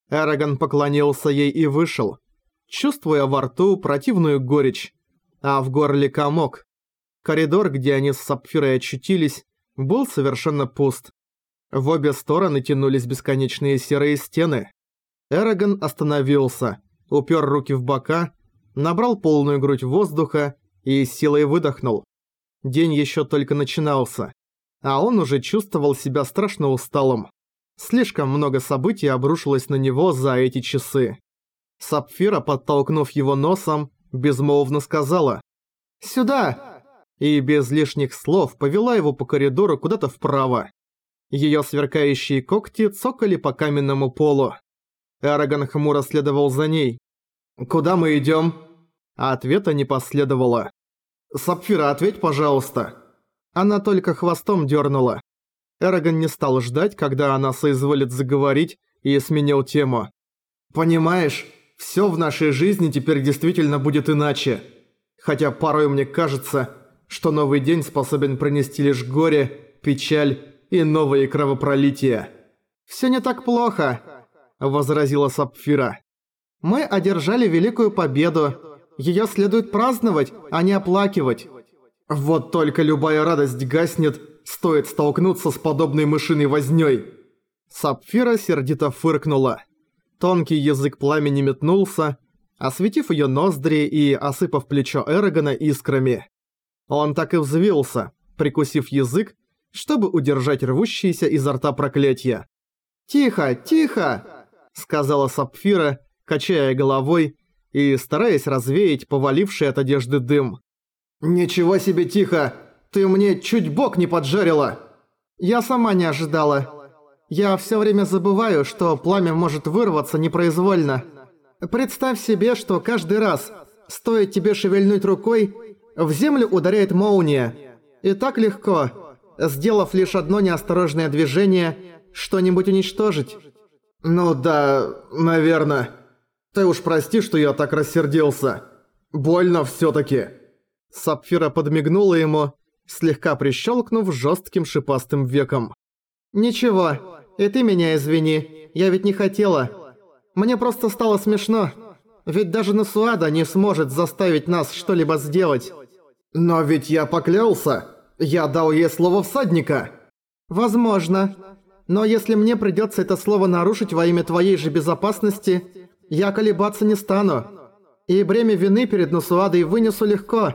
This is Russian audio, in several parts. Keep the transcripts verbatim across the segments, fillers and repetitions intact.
Эрагон поклонился ей и вышел, чувствуя во рту противную горечь, а в горле комок. Коридор, где они с Сапфирой очутились, был совершенно пуст. В обе стороны тянулись бесконечные серые стены. Эрагон остановился, упер руки в бока, набрал полную грудь воздуха и с силой выдохнул. День еще только начинался, а он уже чувствовал себя страшно усталым. Слишком много событий обрушилось на него за эти часы. Сапфира, подтолкнув его носом, безмолвно сказала «Сюда!» и без лишних слов повела его по коридору куда-то вправо. Её сверкающие когти цокали по каменному полу. Эрагон хмуро следовал за ней. «Куда мы идём?» А ответа не последовало. «Сапфира, ответь, пожалуйста». Она только хвостом дёрнула. Эрагон не стал ждать, когда она соизволит заговорить, и сменил тему. «Понимаешь, всё в нашей жизни теперь действительно будет иначе. Хотя порой мне кажется, что новый день способен принести лишь горе, печаль и новые кровопролития». «Всё не так плохо», — возразила Сапфира. «Мы одержали великую победу. Её следует праздновать, а не оплакивать». «Вот только любая радость гаснет, стоит столкнуться с подобной мышиной вознёй». Сапфира сердито фыркнула. Тонкий язык пламени метнулся, осветив её ноздри и осыпав плечо Эрагона искрами. Он так и взвился, прикусив язык, чтобы удержать рвущиеся изо рта проклятия. «Тихо, тихо!» — сказала Сапфира, качая головой и стараясь развеять поваливший от одежды дым. «Ничего себе тихо! Ты мне чуть бок не поджарила!» «Я сама не ожидала. Я всё время забываю, что пламя может вырваться непроизвольно. Представь себе, что каждый раз, стоит тебе шевельнуть рукой, в землю ударяет молния. И так легко, сделав лишь одно неосторожное движение, что-нибудь уничтожить». «Ну да, наверное. Ты уж прости, что я так рассердился. Больно всё-таки». Сапфира подмигнула ему, слегка прищёлкнув жёстким шипастым веком. «Ничего, и ты меня извини, я ведь не хотела. Мне просто стало смешно, ведь даже Насуада не сможет заставить нас что-либо сделать». «Но ведь я поклялся, я дал ей слово всадника». «Возможно, но если мне придётся это слово нарушить во имя твоей же безопасности, я колебаться не стану. И бремя вины перед Насуадой вынесу легко.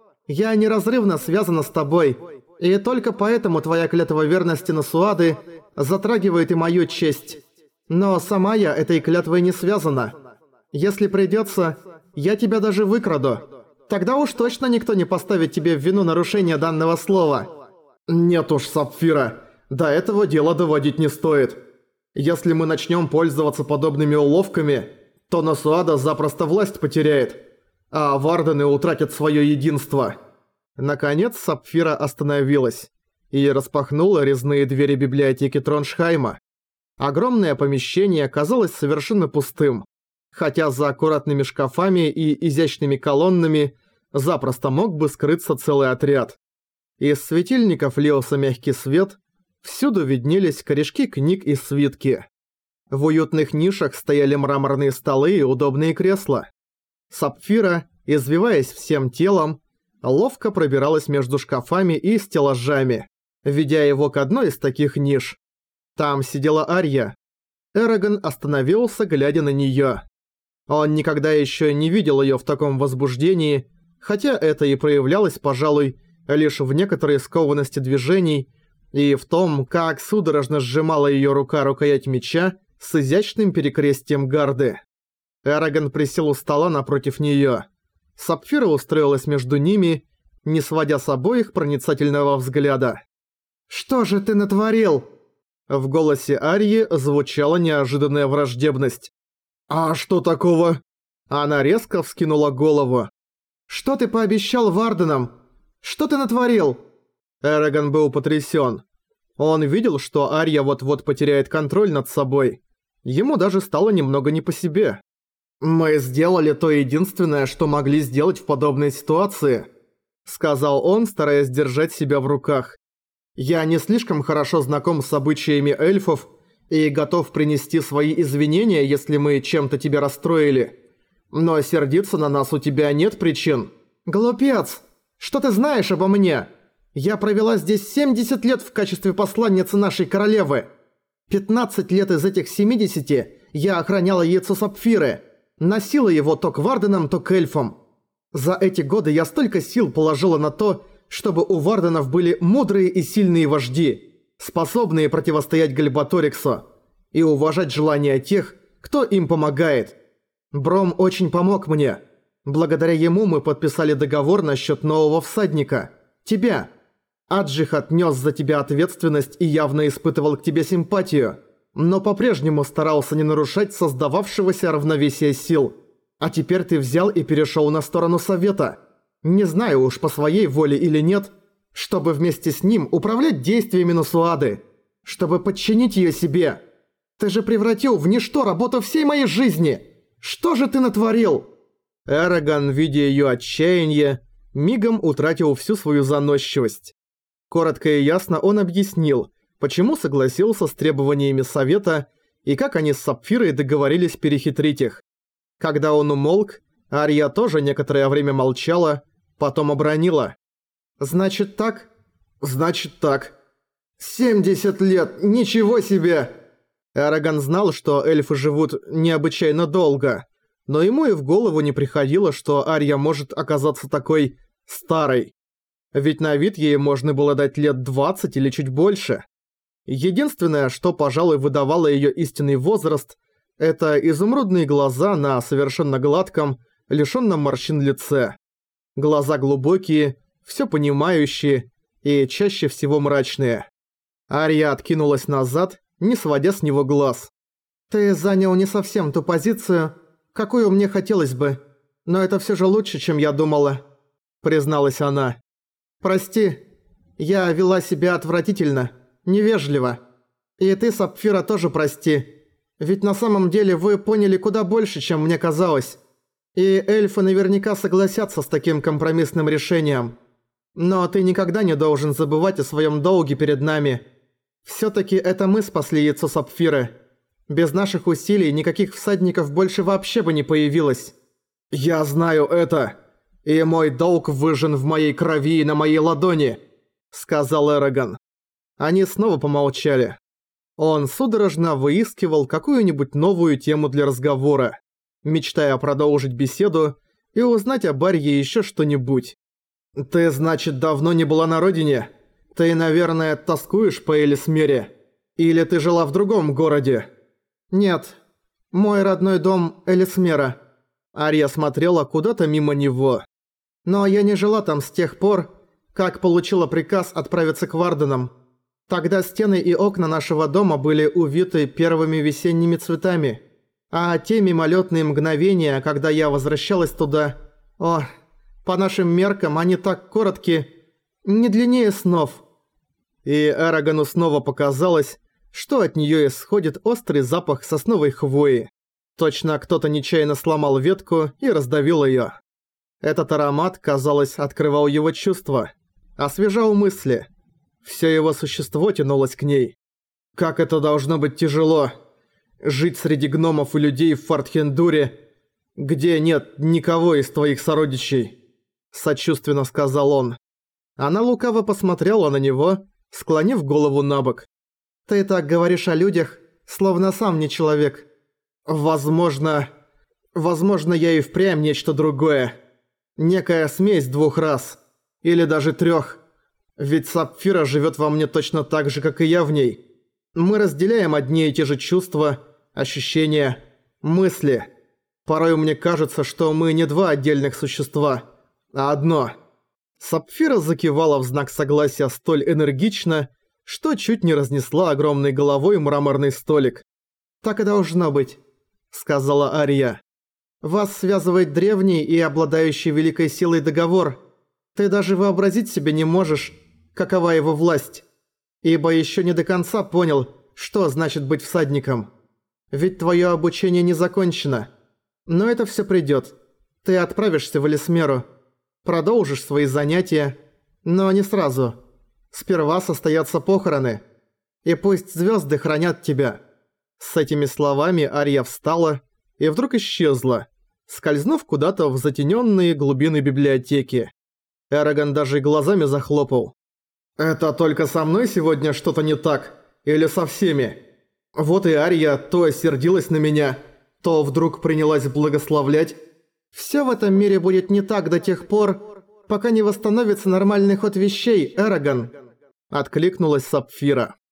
Я неразрывно связана с тобой, и только поэтому твоя клятва верности Насуады затрагивает и мою честь. Но сама я этой клятвой не связана. Если придётся, я тебя даже выкраду. Тогда уж точно никто не поставит тебе в вину нарушение данного слова». «Нет уж, Сапфира, до этого дела доводить не стоит. Если мы начнём пользоваться подобными уловками, то Насуада запросто власть потеряет, а Вардены утратят своё единство». Наконец Сапфира остановилась и распахнула резные двери библиотеки Троншхайма. Огромное помещение казалось совершенно пустым, хотя за аккуратными шкафами и изящными колоннами запросто мог бы скрыться целый отряд. Из светильников лился мягкий свет, всюду виднелись корешки книг и свитки. В уютных нишах стояли мраморные столы и удобные кресла. Сапфира, извиваясь всем телом, ловко пробиралась между шкафами и стеллажами, ведя его к одной из таких ниш. Там сидела Арья. Эрагон остановился, глядя на неё. Он никогда ещё не видел её в таком возбуждении, хотя это и проявлялось, пожалуй, лишь в некоторой скованности движений и в том, как судорожно сжимала её рука рукоять меча с изящным перекрестием гарды. Эрагон присел у стола напротив неё. Сапфира устроилась между ними, не сводя с обоих проницательного взгляда. «Что же ты натворил?» В голосе Арьи звучала неожиданная враждебность. «А что такого?» Она резко вскинула голову. «Что ты пообещал Варденам? Что ты натворил?» Эрагон был потрясен. Он видел, что Арья вот-вот потеряет контроль над собой. Ему даже стало немного не по себе. «Мы сделали то единственное, что могли сделать в подобной ситуации», сказал он, стараясь держать себя в руках. «Я не слишком хорошо знаком с обычаями эльфов И готов принести свои извинения, если мы чем-то тебя расстроили. Но сердиться на нас у тебя нет причин. Глупец! Что ты знаешь обо мне? Я провела здесь семьдесят лет в качестве посланницы нашей королевы. пятнадцать лет из этих семидесяти я охраняла яйцо Сапфиры. Носила его то к Варденам, то к эльфам. За эти годы я столько сил положила на то, чтобы у Варденов были мудрые и сильные вожди, способные противостоять Гальбаториксу и уважать желания тех, кто им помогает. Бром очень помог мне. Благодаря ему мы подписали договор насчет нового всадника. Тебя. Аджихат нес за тебя ответственность и явно испытывал к тебе симпатию, но по-прежнему старался не нарушать создававшегося равновесия сил. А теперь ты взял и перешел на сторону совета. Не знаю уж по своей воле или нет, чтобы вместе с ним управлять действиями Нусуады, чтобы подчинить ее себе. Ты же превратил в ничто работу всей моей жизни. Что же ты натворил? Эрагон, видя ее отчаяние, мигом утратил всю свою заносчивость. Коротко и ясно он объяснил, почему согласился с требованиями совета и как они с Сапфирой договорились перехитрить их. Когда он умолк, Ария тоже некоторое время молчала, потом обронила. «Значит так? Значит так. семьдесят лет, ничего себе!» Эрагон знал, что эльфы живут необычайно долго, но ему и в голову не приходило, что Ария может оказаться такой старой. Ведь на вид ей можно было дать лет двадцать или чуть больше. Единственное, что, пожалуй, выдавало её истинный возраст, это изумрудные глаза на совершенно гладком, лишённом морщин лице. Глаза глубокие, всё понимающие и чаще всего мрачные. Ария откинулась назад, не сводя с него глаз. «Ты занял не совсем ту позицию, какую мне хотелось бы, но это всё же лучше, чем я думала», — призналась она. «Прости, я вела себя отвратительно, невежливо. И ты, Сапфира, тоже прости. Ведь на самом деле вы поняли куда больше, чем мне казалось. И эльфы наверняка согласятся с таким компромиссным решением. Но ты никогда не должен забывать о своем долге перед нами. Всё-таки это мы спасли яйцо Сапфиры. Без наших усилий никаких всадников больше вообще бы не появилось». «Я знаю это, и мой долг выжжен в моей крови и на моей ладони», — сказал Эрагон. Они снова помолчали. Он судорожно выискивал какую-нибудь новую тему для разговора, мечтая продолжить беседу и узнать об Арье ещё что-нибудь. «Ты, значит, давно не была на родине? Ты, наверное, тоскуешь по Элисмере? Или ты жила в другом городе?» «Нет, мой родной дом Элисмера». Ария смотрела куда-то мимо него. «Но я не жила там с тех пор, как получила приказ отправиться к Варденам. Тогда стены и окна нашего дома были увиты первыми весенними цветами. А те мимолетные мгновения, когда я возвращалась туда... О, по нашим меркам они так коротки, не длиннее снов». И Эрагону снова показалось, что от неё исходит острый запах сосновой хвои. Точно кто-то нечаянно сломал ветку и раздавил её. Этот аромат, казалось, открывал его чувства, освежал мысли. Всё его существо тянулось к ней. «Как это должно быть тяжело! Жить среди гномов и людей в Фортхендуре, где нет никого из твоих сородичей!» Сочувственно сказал он. Она лукаво посмотрела на него, склонив голову набок. «Ты так говоришь о людях, словно сам не человек». «Возможно... Возможно, я и впрямь нечто другое. Некая смесь двух рас. Или даже трёх. Ведь Сапфира живёт во мне точно так же, как и я в ней. Мы разделяем одни и те же чувства, ощущения, мысли. Порой мне кажется, что мы не два отдельных существа, а одно». Сапфира закивала в знак согласия столь энергично, что чуть не разнесла огромной головой мраморный столик. «Так и должно быть», — сказала Ария. «Вас связывает древний и обладающий великой силой договор. Ты даже вообразить себе не можешь, какова его власть. Ибо ещё не до конца понял, что значит быть всадником. Ведь твоё обучение не закончено. Но это всё придёт. Ты отправишься в Элисмеру, продолжишь свои занятия, но не сразу. Сперва состоятся похороны. И пусть звёзды хранят тебя. С этими словами Ария встала и вдруг исчезла, скользнув куда-то в затененные глубины библиотеки. Эрагон даже глазами захлопал. «Это только со мной сегодня что-то не так? Или со всеми?» Вот и Ария то сердилась на меня, то вдруг принялась благословлять. «Всё в этом мире будет не так до тех пор, пока не восстановится нормальный ход вещей, Эрагон», — откликнулась Сапфира.